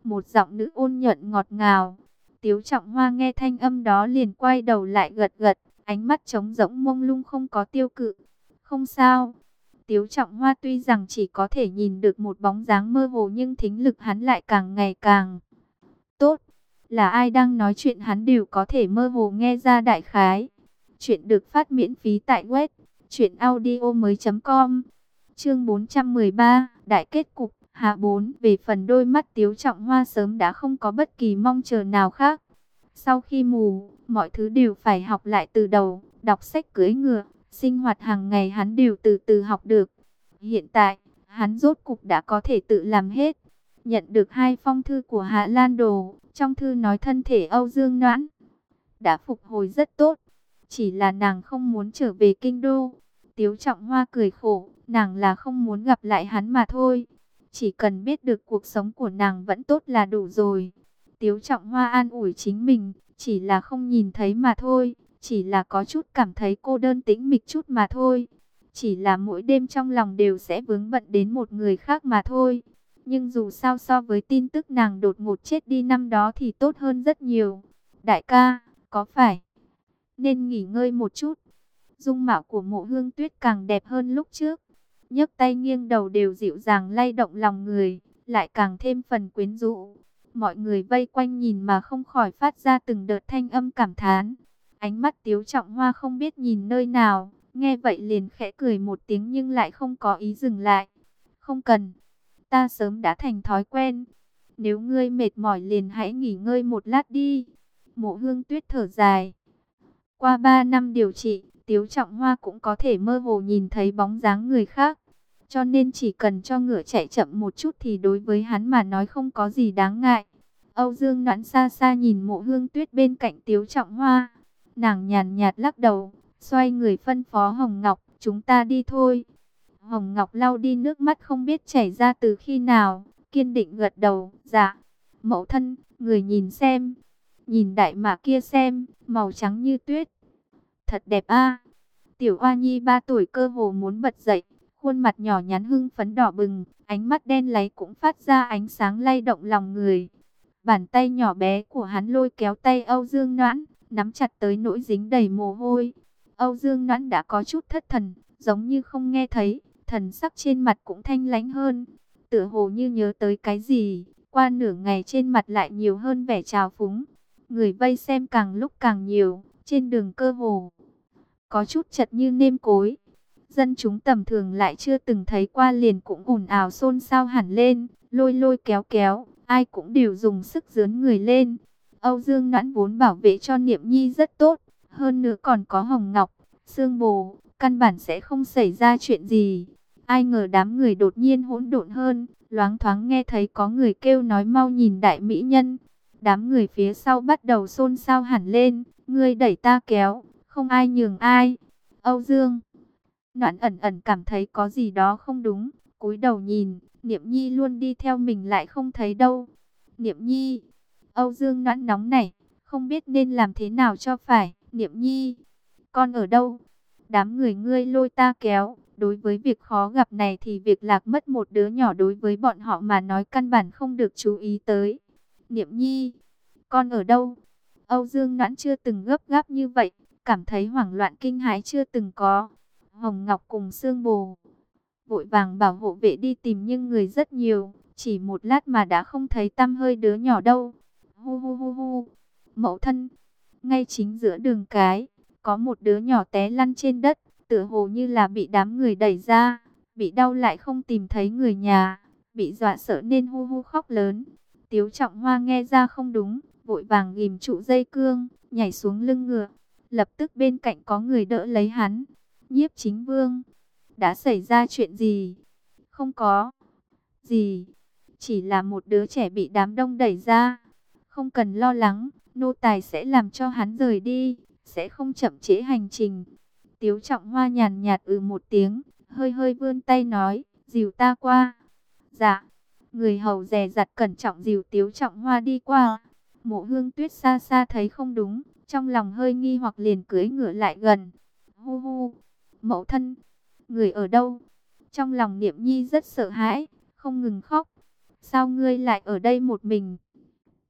một giọng nữ ôn nhuận ngọt ngào. Tiếu Trọng Hoa nghe thanh âm đó liền quay đầu lại gật gật, ánh mắt trống rỗng mông lung không có tiêu cự. Không sao. Tiếu Trọng Hoa tuy rằng chỉ có thể nhìn được một bóng dáng mơ hồ nhưng thính lực hắn lại càng ngày càng tốt. Là ai đang nói chuyện hắn đều có thể mơ hồ nghe ra đại khái. Chuyện được phát miễn phí tại web truyện audio mới chấm com. Chương bốn trăm mười ba, Đại kết cục, hạ bốn. Về phần đôi mắt Tiếu Trọng Hoa sớm đã không có bất kỳ mong chờ nào khác. Sau khi mù, mọi thứ đều phải học lại từ đầu, đọc sách cưỡi ngựa, sinh hoạt hàng ngày hắn đều từ từ học được. Hiện tại, hắn rốt cục đã có thể tự làm hết. Nhận được hai phong thư của Hạ Lan Đồ, trong thư nói thân thể Âu Dương Noãn đã phục hồi rất tốt, chỉ là nàng không muốn trở về kinh đô. Tiếu Trọng Hoa cười khổ, nàng là không muốn gặp lại hắn mà thôi. Chỉ cần biết được cuộc sống của nàng vẫn tốt là đủ rồi. Tiếu Trọng Hoa an ủi chính mình, chỉ là không nhìn thấy mà thôi, chỉ là có chút cảm thấy cô đơn tĩnh mịch chút mà thôi. Chỉ là mỗi đêm trong lòng đều sẽ vướng bận đến một người khác mà thôi. Nhưng dù sao so với tin tức nàng đột ngột chết đi năm đó thì tốt hơn rất nhiều. Đại ca, có phải nên nghỉ ngơi một chút? Dung mạo của Mộ Hương Tuyết càng đẹp hơn lúc trước. Nhấc tay nghiêng đầu đều dịu dàng lay động lòng người, lại càng thêm phần quyến rũ. Mọi người vây quanh nhìn mà không khỏi phát ra từng đợt thanh âm cảm thán. Ánh mắt Tiếu Trọng Hoa không biết nhìn nơi nào, nghe vậy liền khẽ cười một tiếng nhưng lại không có ý dừng lại. Không cần, ta sớm đã thành thói quen. Nếu ngươi mệt mỏi liền hãy nghỉ ngơi một lát đi. Mộ Hương Tuyết thở dài. Qua ba năm điều trị, Tiếu Trọng Hoa cũng có thể mơ hồ nhìn thấy bóng dáng người khác. Cho nên chỉ cần cho ngựa chạy chậm một chút thì đối với hắn mà nói không có gì đáng ngại. Âu Dương Noãn xa xa nhìn Mộ Hương Tuyết bên cạnh Tiếu Trọng Hoa. Nàng nhàn nhạt lắc đầu, xoay người phân phó Hồng Ngọc, chúng ta đi thôi. Hồng Ngọc lau đi nước mắt không biết chảy ra từ khi nào, kiên định gật đầu, dạ. Mẫu thân, người nhìn xem, nhìn đại mã kia xem, màu trắng như tuyết. Thật đẹp a. Tiểu Oa Nhi ba tuổi cơ hồ muốn bật dậy, khuôn mặt nhỏ nhắn hưng phấn đỏ bừng, ánh mắt đen láy cũng phát ra ánh sáng lay động lòng người. Bàn tay nhỏ bé của hắn lôi kéo tay Âu Dương Noãn, nắm chặt tới nỗi dính đầy mồ hôi. Âu Dương Noãn đã có chút thất thần, giống như không nghe thấy, thần sắc trên mặt cũng thanh lãnh hơn, tựa hồ như nhớ tới cái gì. Qua nửa ngày trên mặt lại nhiều hơn vẻ trào phúng. Người vây xem càng lúc càng nhiều, trên đường cơ hồ có chút chật như nêm cối. Dân chúng tầm thường lại chưa từng thấy qua liền cũng ồn ào xôn xao hẳn lên, lôi lôi kéo kéo, ai cũng đều dùng sức dướn người lên. Âu Dương Noãn vốn bảo vệ cho Niệm Nhi rất tốt, hơn nữa còn có Hồng Ngọc, Sương Bồ, căn bản sẽ không xảy ra chuyện gì. Ai ngờ đám người đột nhiên hỗn độn hơn, loáng thoáng nghe thấy có người kêu nói mau nhìn đại mỹ nhân. Đám người phía sau bắt đầu xôn xao hẳn lên, ngươi đẩy ta kéo, không ai nhường ai. Âu Dương Noãn ẩn ẩn cảm thấy có gì đó không đúng, cúi đầu nhìn, Niệm Nhi luôn đi theo mình lại không thấy đâu. Niệm Nhi, Âu Dương Noãn nóng nảy, không biết nên làm thế nào cho phải. Niệm Nhi, con ở đâu? Đám người ngươi lôi ta kéo, đối với việc khó gặp này thì việc lạc mất một đứa nhỏ đối với bọn họ mà nói căn bản không được chú ý tới. Niệm Nhi, con ở đâu? Âu Dương Noãn chưa từng gấp gáp như vậy, cảm thấy hoảng loạn kinh hãi chưa từng có. Hồng Ngọc cùng Sương Bồ vội vàng bảo hộ vệ đi tìm nhưng người rất nhiều, chỉ một lát mà đã không thấy tăm hơi đứa nhỏ đâu. Hu hu hu hu, mẫu thân, ngay chính giữa đường cái, có một đứa nhỏ té lăn trên đất, tựa hồ như là bị đám người đẩy ra, bị đau lại không tìm thấy người nhà, bị dọa sợ nên hu hu khóc lớn. Tiếu Trọng Hoa nghe ra không đúng, vội vàng ghim trụ dây cương, nhảy xuống lưng ngựa. Lập tức bên cạnh có người đỡ lấy hắn. Nhiếp Chính Vương, đã xảy ra chuyện gì? Không có gì, chỉ là một đứa trẻ bị đám đông đẩy ra. Không cần lo lắng, nô tài sẽ làm cho hắn rời đi, sẽ không chậm trễ hành trình. Tiếu Trọng Hoa nhàn nhạt ừ một tiếng, hơi hơi vươn tay nói, dìu ta qua. Dạ. Người hầu dè dặt cẩn trọng dìu Tiếu Trọng Hoa đi qua. Mộ Hương Tuyết xa xa thấy không đúng, trong lòng hơi nghi hoặc liền cưỡi ngựa lại gần. Hu hu, mẫu thân, người ở đâu? Trong lòng Niệm Nhi rất sợ hãi, không ngừng khóc. Sao ngươi lại ở đây một mình?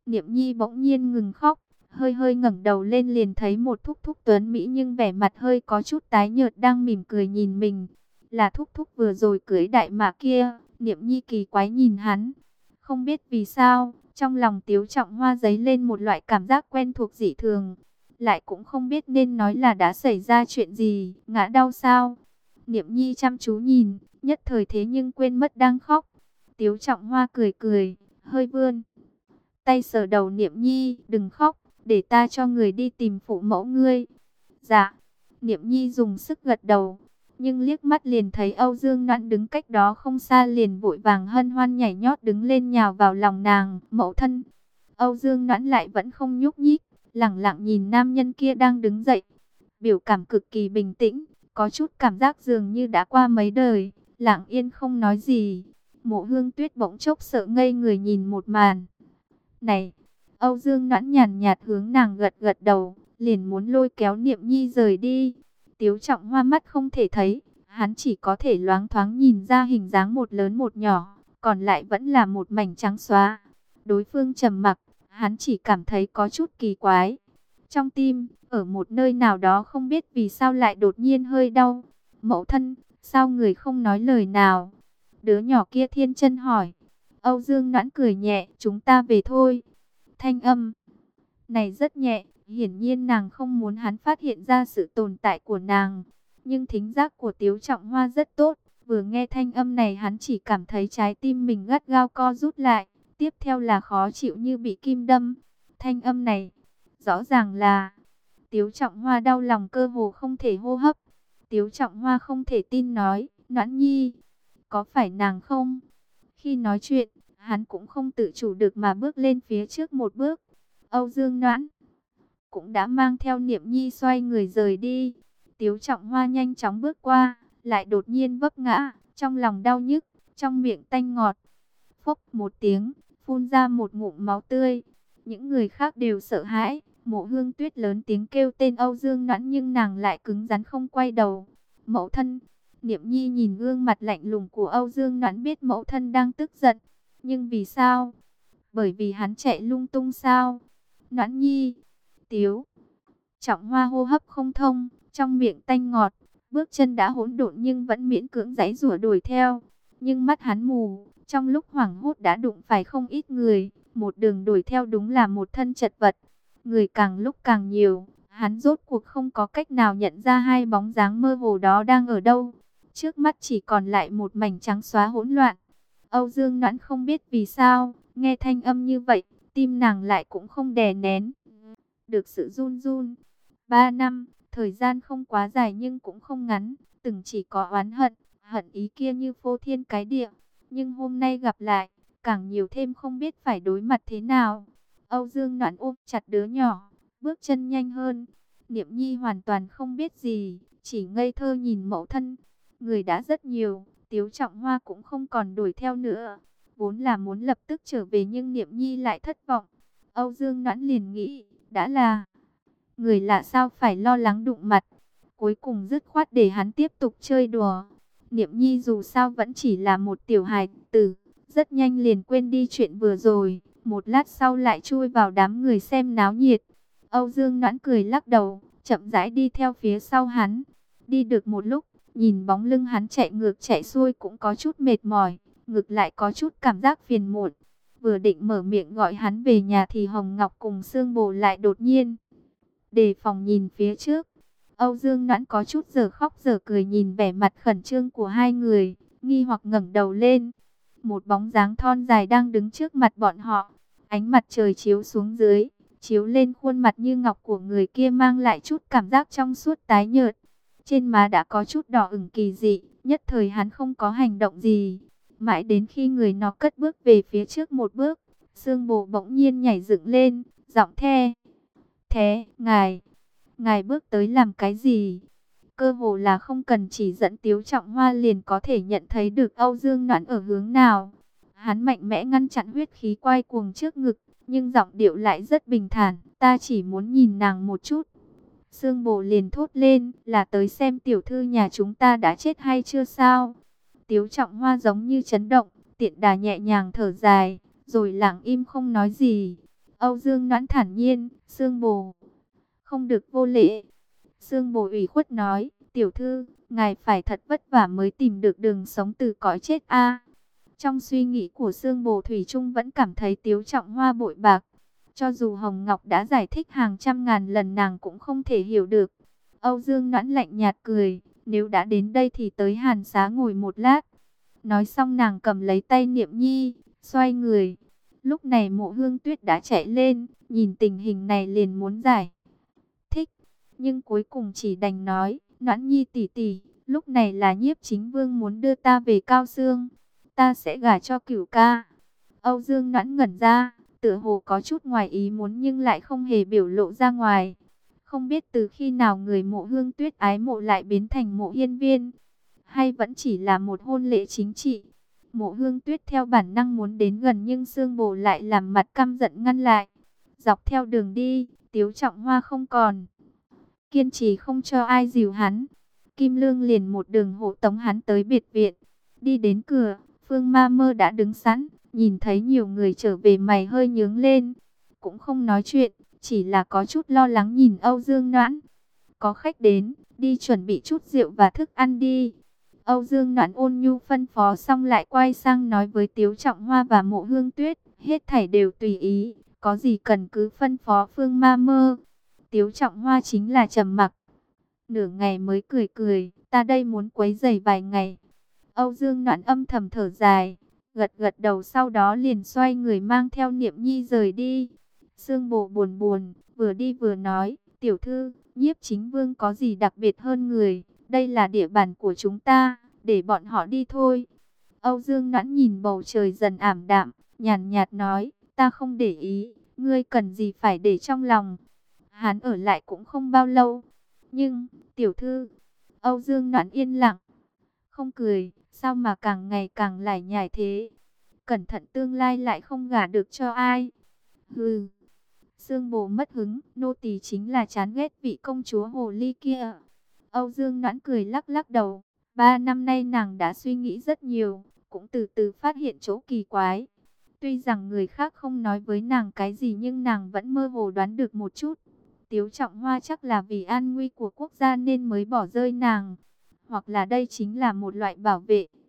Niệm Nhi bỗng nhiên ngừng khóc, hơi hơi ngẩng đầu lên liền thấy một thúc thúc tuấn mỹ nhưng vẻ mặt hơi có chút tái nhợt đang mỉm cười nhìn mình. Là thúc thúc vừa rồi cưới đại mã kia. Niệm Nhi kỳ quái nhìn hắn. Không biết vì sao, trong lòng Tiếu Trọng Hoa dấy lên một loại cảm giác quen thuộc dị thường. Lại cũng không biết nên nói là đã xảy ra chuyện gì, ngã đau sao. Niệm Nhi chăm chú nhìn, nhất thời thế nhưng quên mất đang khóc. Tiếu Trọng Hoa cười cười, hơi vươn tay sờ đầu Niệm Nhi, đừng khóc, để ta cho người đi tìm phụ mẫu ngươi. Dạ, Niệm Nhi dùng sức gật đầu, nhưng liếc mắt liền thấy Âu Dương Noãn đứng cách đó không xa liền vội vàng hân hoan nhảy nhót đứng lên nhào vào lòng nàng, mẫu thân. Âu Dương Noãn lại vẫn không nhúc nhích, lẳng lặng nhìn nam nhân kia đang đứng dậy. Biểu cảm cực kỳ bình tĩnh, có chút cảm giác dường như đã qua mấy đời, lặng yên không nói gì. Mộ Hương Tuyết bỗng chốc sợ ngây người nhìn một màn này. Âu Dương Noãn nhàn nhạt hướng nàng gật gật đầu, liền muốn lôi kéo Niệm Nhi rời đi. Tiếu Trọng Hoa mắt không thể thấy, hắn chỉ có thể loáng thoáng nhìn ra hình dáng một lớn một nhỏ, còn lại vẫn là một mảnh trắng xóa. Đối phương trầm mặc, hắn chỉ cảm thấy có chút kỳ quái. Trong tim, ở một nơi nào đó không biết vì sao lại đột nhiên hơi đau. Mẫu thân, sao người không nói lời nào? Đứa nhỏ kia thiên chân hỏi. Âu Dương Noãn cười nhẹ, chúng ta về thôi. Thanh âm này rất nhẹ, hiển nhiên nàng không muốn hắn phát hiện ra sự tồn tại của nàng. Nhưng thính giác của Tiếu Trọng Hoa rất tốt, vừa nghe thanh âm này hắn chỉ cảm thấy trái tim mình gắt gao co rút lại, tiếp theo là khó chịu như bị kim đâm. Thanh âm này, rõ ràng là... Tiếu Trọng Hoa đau lòng cơ hồ không thể hô hấp. Tiếu Trọng Hoa không thể tin nói, Noãn Nhi, có phải nàng không? Khi nói chuyện, hắn cũng không tự chủ được mà bước lên phía trước một bước. Âu Dương Noãn cũng đã mang theo Niệm Nhi xoay người rời đi. Tiếu Trọng Hoa nhanh chóng bước qua, lại đột nhiên vấp ngã, trong lòng đau nhức, trong miệng tanh ngọt. Phốc một tiếng, phun ra một ngụm máu tươi. Những người khác đều sợ hãi. Mộ Hương Tuyết lớn tiếng kêu tên Âu Dương Noãn nhưng nàng lại cứng rắn không quay đầu. Mẫu thân. Niệm Nhi nhìn gương mặt lạnh lùng của Âu Dương Noãn biết mẫu thân đang tức giận. Nhưng vì sao? Bởi vì hắn chạy lung tung sao? Noãn Nhi. Tiếu Trọng Hoa hô hấp không thông, trong miệng tanh ngọt, bước chân đã hỗn độn nhưng vẫn miễn cưỡng giãy giụa đuổi theo. Nhưng mắt hắn mù, trong lúc hoảng hốt đã đụng phải không ít người, một đường đuổi theo đúng là một thân chật vật. Người càng lúc càng nhiều, hắn rốt cuộc không có cách nào nhận ra hai bóng dáng mơ hồ đó đang ở đâu. Trước mắt chỉ còn lại một mảnh trắng xóa hỗn loạn. Âu Dương Noãn không biết vì sao, nghe thanh âm như vậy, tim nàng lại cũng không đè nén được sự run run. Ba năm, thời gian không quá dài nhưng cũng không ngắn, từng chỉ có oán hận, hận ý kia như phô thiên cái địa. Nhưng hôm nay gặp lại, càng nhiều thêm không biết phải đối mặt thế nào. Âu Dương Noãn ôm chặt đứa nhỏ, bước chân nhanh hơn. Niệm Nhi hoàn toàn không biết gì, chỉ ngây thơ nhìn mẫu thân. Người đã rất nhiều, Tiếu Trọng Hoa cũng không còn đuổi theo nữa. Vốn là muốn lập tức trở về nhưng Niệm Nhi lại thất vọng. Âu Dương Noãn liền nghĩ, đã là người lạ sao phải lo lắng đụng mặt. Cuối cùng dứt khoát để hắn tiếp tục chơi đùa. Niệm Nhi dù sao vẫn chỉ là một tiểu hài tử, rất nhanh liền quên đi chuyện vừa rồi. Một lát sau lại chui vào đám người xem náo nhiệt. Âu Dương Noãn cười lắc đầu, chậm rãi đi theo phía sau hắn. Đi được một lúc, nhìn bóng lưng hắn chạy ngược chạy xuôi cũng có chút mệt mỏi, ngược lại có chút cảm giác phiền muộn. Vừa định mở miệng gọi hắn về nhà thì Hồng Ngọc cùng Sương Bồ lại đột nhiên đề phòng nhìn phía trước. Âu Dương Noãn có chút giờ khóc giờ cười nhìn vẻ mặt khẩn trương của hai người, nghi hoặc ngẩng đầu lên. Một bóng dáng thon dài đang đứng trước mặt bọn họ. Ánh mặt trời chiếu xuống dưới, chiếu lên khuôn mặt như ngọc của người kia mang lại chút cảm giác trong suốt tái nhợt. Trên má đã có chút đỏ ửng kỳ dị, nhất thời hắn không có hành động gì. Mãi đến khi người nó cất bước về phía trước một bước, Sương Bồ bỗng nhiên nhảy dựng lên, giọng the. Thế, ngài, ngài bước tới làm cái gì? Cơ hồ là không cần chỉ dẫn Tiếu Trọng Hoa liền có thể nhận thấy được Âu Dương Noãn ở hướng nào. Hắn mạnh mẽ ngăn chặn huyết khí quay cuồng trước ngực, nhưng giọng điệu lại rất bình thản, ta chỉ muốn nhìn nàng một chút. Sương Bồ liền thốt lên, là tới xem tiểu thư nhà chúng ta đã chết hay chưa sao? Tiếu Trọng Hoa giống như chấn động, tiện đà nhẹ nhàng thở dài, rồi lặng im không nói gì. Âu Dương Noãn thản nhiên, Sương Bồ, không được vô lễ. Sương Bồ ủy khuất nói, tiểu thư, ngài phải thật vất vả mới tìm được đường sống từ cõi chết a. Trong suy nghĩ của Sương Bồ Thủy Trung vẫn cảm thấy Tiếu Trọng Hoa bội bạc. Cho dù Hồng Ngọc đã giải thích hàng trăm ngàn lần nàng cũng không thể hiểu được. Âu Dương Noãn lạnh nhạt cười, nếu đã đến đây thì tới Hàn Xá ngồi một lát. Nói xong nàng cầm lấy tay Niệm Nhi, xoay người. Lúc này Mộ Hương Tuyết đã chạy lên, nhìn tình hình này liền muốn giải thích. Nhưng cuối cùng chỉ đành nói, Noãn Nhi tỷ tỷ, lúc này là Nhiếp Chính Vương muốn đưa ta về Cao Xương. Ta sẽ gả cho Cửu ca. Âu Dương Noãn ngẩn ra, tựa hồ có chút ngoài ý muốn nhưng lại không hề biểu lộ ra ngoài. Không biết từ khi nào người Mộ Hương Tuyết ái mộ lại biến thành Mộ Hiên Viên, hay vẫn chỉ là một hôn lễ chính trị. Mộ Hương Tuyết theo bản năng muốn đến gần nhưng Sương Bồ lại làm mặt căm giận ngăn lại. Dọc theo đường đi, Tiếu Trọng Hoa không còn kiên trì không cho ai dìu hắn. Kim Lương liền một đường hộ tống hắn tới biệt viện. Đi đến cửa, Phương Ma Mơ đã đứng sẵn, nhìn thấy nhiều người trở về mày hơi nhướng lên. Cũng không nói chuyện, chỉ là có chút lo lắng nhìn Âu Dương Noãn. Có khách đến, đi chuẩn bị chút rượu và thức ăn đi. Âu Dương Noãn ôn nhu phân phó xong lại quay sang nói với Tiếu Trọng Hoa và Mộ Hương Tuyết, hết thảy đều tùy ý, có gì cần cứ phân phó Phương Ma Mơ. Tiếu Trọng Hoa chính là trầm mặc, nửa ngày mới cười cười, ta đây muốn quấy rầy vài ngày. Âu Dương Noãn âm thầm thở dài, gật gật đầu sau đó liền xoay người mang theo Niệm Nhi rời đi. Sương Bồ buồn buồn, vừa đi vừa nói, tiểu thư, Nhiếp Chính Vương có gì đặc biệt hơn người, đây là địa bàn của chúng ta, để bọn họ đi thôi. Âu Dương Noãn nhìn bầu trời dần ảm đạm, nhàn nhạt nói, ta không để ý, ngươi cần gì phải để trong lòng. Hắn ở lại cũng không bao lâu. Nhưng, tiểu thư, Âu Dương Noãn yên lặng, không cười, sao mà càng ngày càng lải nhải thế. Cẩn thận tương lai lại không gả được cho ai. Hừ. Sương Bồ mất hứng, nô tỳ chính là chán ghét vị công chúa hồ ly kia. Âu Dương Noãn cười lắc lắc đầu. Ba năm nay nàng đã suy nghĩ rất nhiều, cũng từ từ phát hiện chỗ kỳ quái. Tuy rằng người khác không nói với nàng cái gì nhưng nàng vẫn mơ hồ đoán được một chút. Tiếu Trọng Hoa chắc là vì an nguy của quốc gia nên mới bỏ rơi nàng. Hoặc là đây chính là một loại bảo vệ.